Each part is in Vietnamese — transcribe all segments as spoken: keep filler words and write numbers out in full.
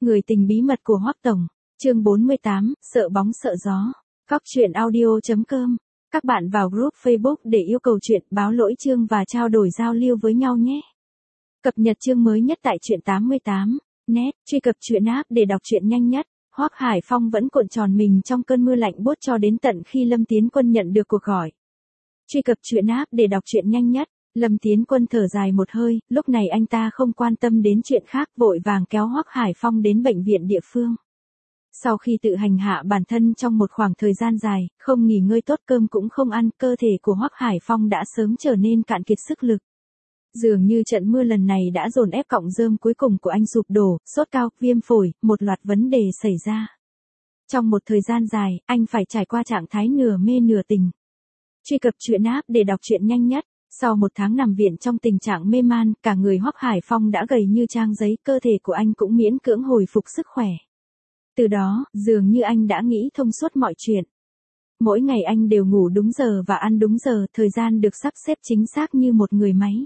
Người tình bí mật của Hoắc Tổng, chương bốn mươi tám, sợ bóng sợ gió. Cóc truyện audio chấm com. Các bạn vào group Facebook để yêu cầu chuyện, báo lỗi chương và trao đổi giao lưu với nhau nhé. Cập nhật chương mới nhất tại truyện tám mươi tám. Net, truy cập truyện app để đọc truyện nhanh nhất. Hoắc Hải Phong vẫn cuộn tròn mình trong cơn mưa lạnh buốt cho đến tận khi Lâm Tiến Quân nhận được cuộc gọi. Truy cập truyện app để đọc truyện nhanh nhất. Lâm Tiến Quân thở dài một hơi, lúc này anh ta không quan tâm đến chuyện khác, vội vàng kéo Hoắc Hải Phong đến bệnh viện địa phương. Sau khi tự hành hạ bản thân trong một khoảng thời gian dài, không nghỉ ngơi tốt, cơm cũng không ăn, cơ thể của Hoắc Hải Phong đã sớm trở nên cạn kiệt sức lực. Dường như trận mưa lần này đã dồn ép cọng rơm cuối cùng của anh sụp đổ, sốt cao, viêm phổi, một loạt vấn đề xảy ra. Trong một thời gian dài, anh phải trải qua trạng thái nửa mê nửa tỉnh. Truy cập truyện app để đọc truyện nhanh nhất. Sau một tháng nằm viện trong tình trạng mê man, cả người Hoắc Hải Phong đã gầy như trang giấy, cơ thể của anh cũng miễn cưỡng hồi phục sức khỏe. Từ đó, dường như anh đã nghĩ thông suốt mọi chuyện. Mỗi ngày anh đều ngủ đúng giờ và ăn đúng giờ, thời gian được sắp xếp chính xác như một người máy.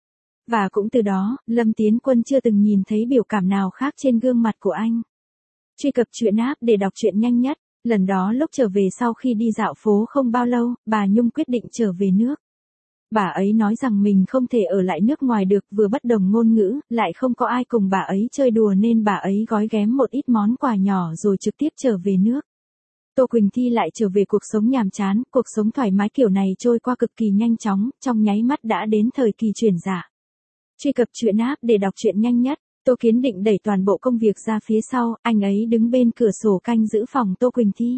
Và cũng từ đó, Lâm Tiến Quân chưa từng nhìn thấy biểu cảm nào khác trên gương mặt của anh. Truy cập truyện app để đọc truyện nhanh nhất. Lần đó lúc trở về sau khi đi dạo phố không bao lâu, bà Nhung quyết định trở về nước. Bà ấy nói rằng mình không thể ở lại nước ngoài được, vừa bất đồng ngôn ngữ, lại không có ai cùng bà ấy chơi đùa nên bà ấy gói ghém một ít món quà nhỏ rồi trực tiếp trở về nước. Tô Quỳnh Thi lại trở về cuộc sống nhàm chán, cuộc sống thoải mái kiểu này trôi qua cực kỳ nhanh chóng, trong nháy mắt đã đến thời kỳ chuyển dạ. Truy cập truyện app để đọc truyện nhanh nhất. Tô Kiến Định đẩy toàn bộ công việc ra phía sau, anh ấy đứng bên cửa sổ canh giữ phòng Tô Quỳnh Thi.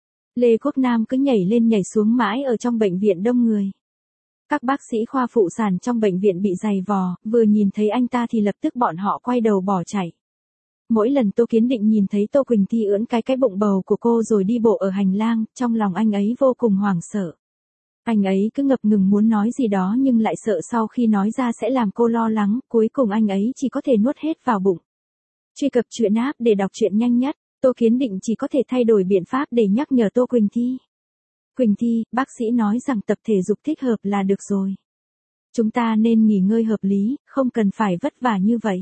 Lê Quốc Nam cứ nhảy lên nhảy xuống mãi ở trong bệnh viện đông người. Các bác sĩ khoa phụ sản trong bệnh viện bị dày vò, vừa nhìn thấy anh ta thì lập tức bọn họ quay đầu bỏ chạy. Mỗi lần Tô Kiến Định nhìn thấy Tô Quỳnh Thi ưỡn cái cái bụng bầu của cô rồi đi bộ ở hành lang, trong lòng anh ấy vô cùng hoảng sợ. Anh ấy cứ ngập ngừng muốn nói gì đó nhưng lại sợ sau khi nói ra sẽ làm cô lo lắng, cuối cùng anh ấy chỉ có thể nuốt hết vào bụng. Truy cập truyện app để đọc truyện nhanh nhất. Tô Kiến Định chỉ có thể thay đổi biện pháp để nhắc nhở Tô Quỳnh Thi. Quỳnh Thi, bác sĩ nói rằng tập thể dục thích hợp là được rồi. Chúng ta nên nghỉ ngơi hợp lý, không cần phải vất vả như vậy.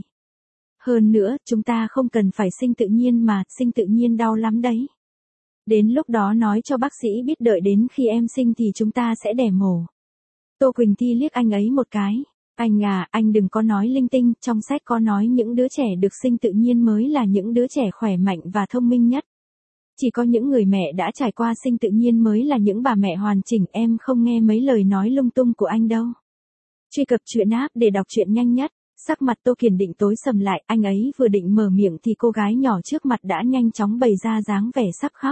Hơn nữa, chúng ta không cần phải sinh tự nhiên mà, sinh tự nhiên đau lắm đấy. Đến lúc đó nói cho bác sĩ biết đợi đến khi em sinh thì chúng ta sẽ đẻ mổ. Tô Quỳnh Thi liếc anh ấy một cái. Anh à, anh đừng có nói linh tinh, trong sách có nói những đứa trẻ được sinh tự nhiên mới là những đứa trẻ khỏe mạnh và thông minh nhất. Chỉ có những người mẹ đã trải qua sinh tự nhiên mới là những bà mẹ hoàn chỉnh, em không nghe mấy lời nói lung tung của anh đâu. Truy cập truyện app để đọc truyện nhanh nhất. Sắc mặt Tô Kiền Định tối sầm lại, anh ấy vừa định mở miệng thì cô gái nhỏ trước mặt đã nhanh chóng bày ra dáng vẻ sắp khóc.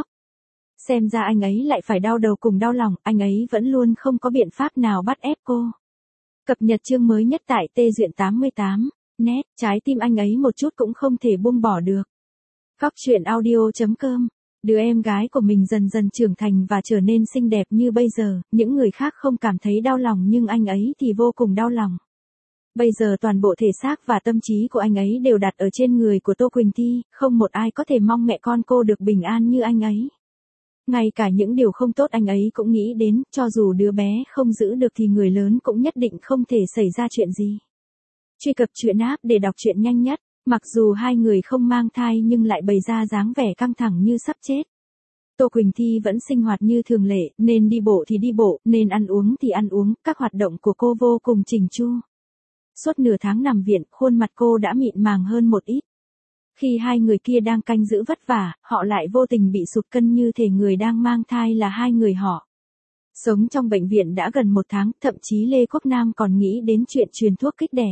Xem ra anh ấy lại phải đau đầu cùng đau lòng, anh ấy vẫn luôn không có biện pháp nào bắt ép cô. Cập nhật chương mới nhất tại Tê Duyện tám mươi tám. Net, trái tim anh ấy một chút cũng không thể buông bỏ được. Cóc truyện audio chấm com. Đứa em gái của mình dần dần trưởng thành và trở nên xinh đẹp như bây giờ, những người khác không cảm thấy đau lòng nhưng anh ấy thì vô cùng đau lòng. Bây giờ toàn bộ thể xác và tâm trí của anh ấy đều đặt ở trên người của Tô Quỳnh Thi, không một ai có thể mong mẹ con cô được bình an như anh ấy. Ngay cả những điều không tốt anh ấy cũng nghĩ đến, cho dù đứa bé không giữ được thì người lớn cũng nhất định không thể xảy ra chuyện gì. Truy cập truyện app để đọc truyện nhanh nhất. Mặc dù hai người không mang thai nhưng lại bày ra dáng vẻ căng thẳng như sắp chết. Tô Quỳnh Thi vẫn sinh hoạt như thường lệ, nên đi bộ thì đi bộ, nên ăn uống thì ăn uống, các hoạt động của cô vô cùng chỉnh chu. Suốt nửa tháng nằm viện, khuôn mặt cô đã mịn màng hơn một ít. Khi hai người kia đang canh giữ vất vả, họ lại vô tình bị sụt cân như thể người đang mang thai là hai người họ. Sống trong bệnh viện đã gần một tháng, thậm chí Lê Quốc Nam còn nghĩ đến chuyện truyền thuốc kích đẻ.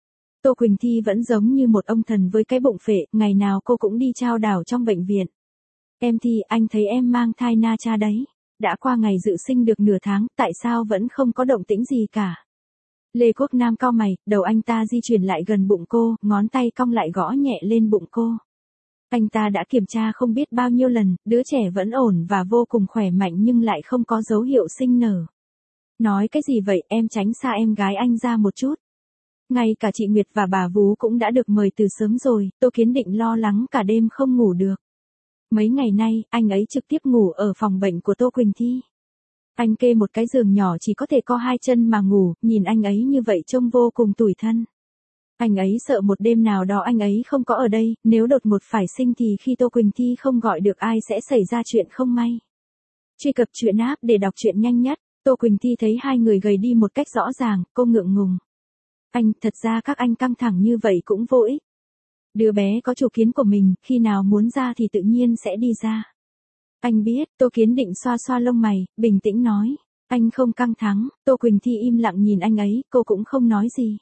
Tô Quỳnh Thi vẫn giống như một ông thần với cái bụng phệ, ngày nào cô cũng đi chao đảo trong bệnh viện. Em Thi, anh thấy em mang thai na cha đấy. Đã qua ngày dự sinh được nửa tháng, tại sao vẫn không có động tĩnh gì cả? Lê Quốc Nam cau mày, đầu anh ta di chuyển lại gần bụng cô, ngón tay cong lại gõ nhẹ lên bụng cô. Anh ta đã kiểm tra không biết bao nhiêu lần, đứa trẻ vẫn ổn và vô cùng khỏe mạnh nhưng lại không có dấu hiệu sinh nở. Nói cái gì vậy, em tránh xa em gái anh ra một chút. Ngay cả chị Nguyệt và bà Vú cũng đã được mời từ sớm rồi, Tô Kiến Định lo lắng cả đêm không ngủ được. Mấy ngày nay, anh ấy trực tiếp ngủ ở phòng bệnh của Tô Quỳnh Thi. Anh kê một cái giường nhỏ chỉ có thể co hai chân mà ngủ, nhìn anh ấy như vậy trông vô cùng tủi thân. Anh ấy sợ một đêm nào đó anh ấy không có ở đây, nếu đột ngột phải sinh thì khi Tô Quỳnh Thi không gọi được ai sẽ xảy ra chuyện không may. Truy cập truyện app để đọc truyện nhanh nhất. Tô Quỳnh Thi thấy hai người gầy đi một cách rõ ràng, cô ngượng ngùng. Anh, thật ra các anh căng thẳng như vậy cũng vô ích. Đứa bé có chủ kiến của mình, khi nào muốn ra thì tự nhiên sẽ đi ra. Anh biết, Tô Kiến Định xoa xoa lông mày, bình tĩnh nói. Anh không căng thẳng. Tô Quỳnh Thi im lặng nhìn anh ấy, cô cũng không nói gì.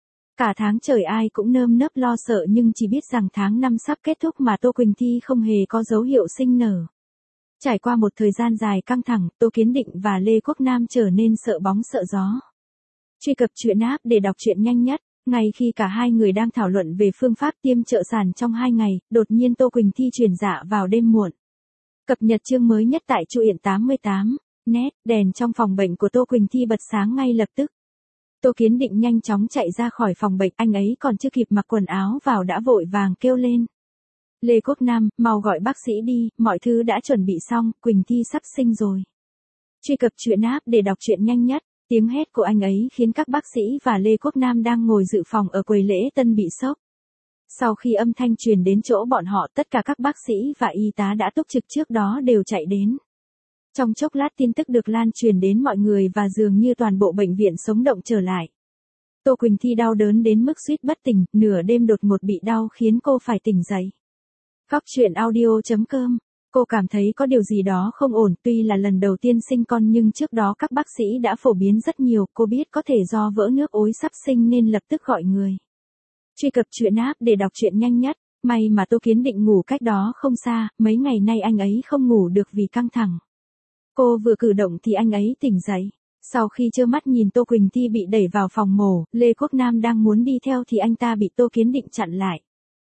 Cả tháng trời ai cũng nơm nớp lo sợ nhưng chỉ biết rằng tháng năm sắp kết thúc mà Tô Quỳnh Thi không hề có dấu hiệu sinh nở. Trải qua một thời gian dài căng thẳng, Tô Kiến Định và Lê Quốc Nam trở nên sợ bóng sợ gió. Truy cập truyện app để đọc truyện nhanh nhất. Ngay khi cả hai người đang thảo luận về phương pháp tiêm trợ sản trong hai ngày, đột nhiên Tô Quỳnh Thi chuyển dạ vào đêm muộn. Cập nhật chương mới nhất tại truyện tám mươi tám. Net, đèn trong phòng bệnh của Tô Quỳnh Thi bật sáng ngay lập tức. Tô Kiến Định nhanh chóng chạy ra khỏi phòng bệnh, anh ấy còn chưa kịp mặc quần áo vào đã vội vàng kêu lên. Lê Quốc Nam, mau gọi bác sĩ đi, mọi thứ đã chuẩn bị xong, Quỳnh Thi sắp sinh rồi. Truy cập truyện app để đọc truyện nhanh nhất. Tiếng hét của anh ấy khiến các bác sĩ và Lê Quốc Nam đang ngồi dự phòng ở quầy lễ tân bị sốc. Sau khi âm thanh truyền đến chỗ bọn họ, tất cả các bác sĩ và y tá đã túc trực trước đó đều chạy đến. Trong chốc lát tin tức được lan truyền đến mọi người và dường như toàn bộ bệnh viện sống động trở lại. Tô Quỳnh Thi đau đớn đến mức suýt bất tỉnh, nửa đêm đột ngột bị đau khiến cô phải tỉnh dậy. Góc truyện audio chấm com. Cô cảm thấy có điều gì đó không ổn, tuy là lần đầu tiên sinh con nhưng trước đó các bác sĩ đã phổ biến rất nhiều, cô biết có thể do vỡ nước ối sắp sinh nên lập tức gọi người. Truy cập truyện app để đọc truyện nhanh nhất. May mà Tô Kiến Định ngủ cách đó không xa, mấy ngày nay anh ấy không ngủ được vì căng thẳng. Cô vừa cử động thì anh ấy tỉnh dậy. Sau khi trơ mắt nhìn Tô Quỳnh Thi bị đẩy vào phòng mổ, Lê Quốc Nam đang muốn đi theo thì anh ta bị Tô Kiến Định chặn lại.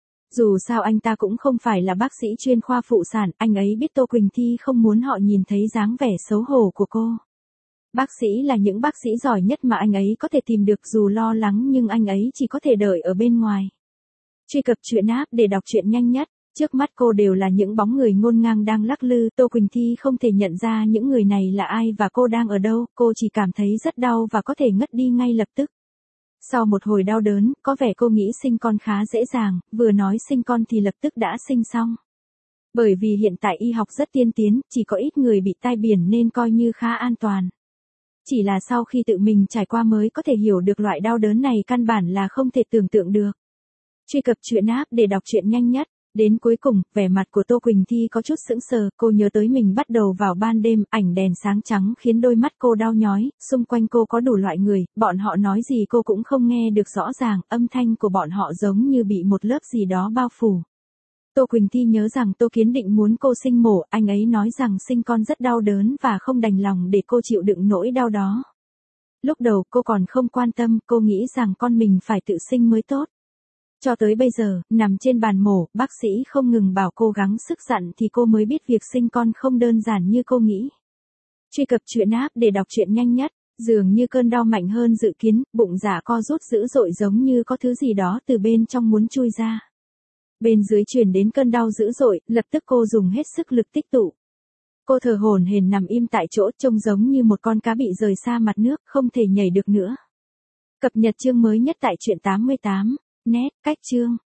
Dù sao anh ta cũng không phải là bác sĩ chuyên khoa phụ sản, anh ấy biết Tô Quỳnh Thi không muốn họ nhìn thấy dáng vẻ xấu hổ của cô. Bác sĩ là những bác sĩ giỏi nhất mà anh ấy có thể tìm được, dù lo lắng nhưng anh ấy chỉ có thể đợi ở bên ngoài. Truy cập truyện app để đọc truyện nhanh nhất. Trước mắt cô đều là những bóng người ngổn ngang đang lắc lư, Tô Quỳnh Thi không thể nhận ra những người này là ai và cô đang ở đâu, cô chỉ cảm thấy rất đau và có thể ngất đi ngay lập tức. Sau một hồi đau đớn, có vẻ cô nghĩ sinh con khá dễ dàng, vừa nói sinh con thì lập tức đã sinh xong. Bởi vì hiện tại y học rất tiên tiến, chỉ có ít người bị tai biển nên coi như khá an toàn. Chỉ là sau khi tự mình trải qua mới có thể hiểu được loại đau đớn này căn bản là không thể tưởng tượng được. Truy cập truyện app để đọc truyện nhanh nhất. Đến cuối cùng, vẻ mặt của Tô Quỳnh Thi có chút sững sờ, cô nhớ tới mình bắt đầu vào ban đêm, ảnh đèn sáng trắng khiến đôi mắt cô đau nhói, xung quanh cô có đủ loại người, bọn họ nói gì cô cũng không nghe được rõ ràng, âm thanh của bọn họ giống như bị một lớp gì đó bao phủ. Tô Quỳnh Thi nhớ rằng Tô Kiến Định muốn cô sinh mổ, anh ấy nói rằng sinh con rất đau đớn và không đành lòng để cô chịu đựng nỗi đau đó. Lúc đầu cô còn không quan tâm, cô nghĩ rằng con mình phải tự sinh mới tốt. Cho tới bây giờ, nằm trên bàn mổ, bác sĩ không ngừng bảo cô gắng sức dặn thì cô mới biết việc sinh con không đơn giản như cô nghĩ. Truy cập truyện app để đọc truyện nhanh nhất. Dường như cơn đau mạnh hơn dự kiến, bụng dạ co rút dữ dội giống như có thứ gì đó từ bên trong muốn chui ra. Bên dưới truyền đến cơn đau dữ dội, lập tức cô dùng hết sức lực tích tụ. Cô thở hổn hển nằm im tại chỗ, trông giống như một con cá bị rời xa mặt nước, không thể nhảy được nữa. Cập nhật chương mới nhất tại truyện tám mươi tám. Net, cách chương.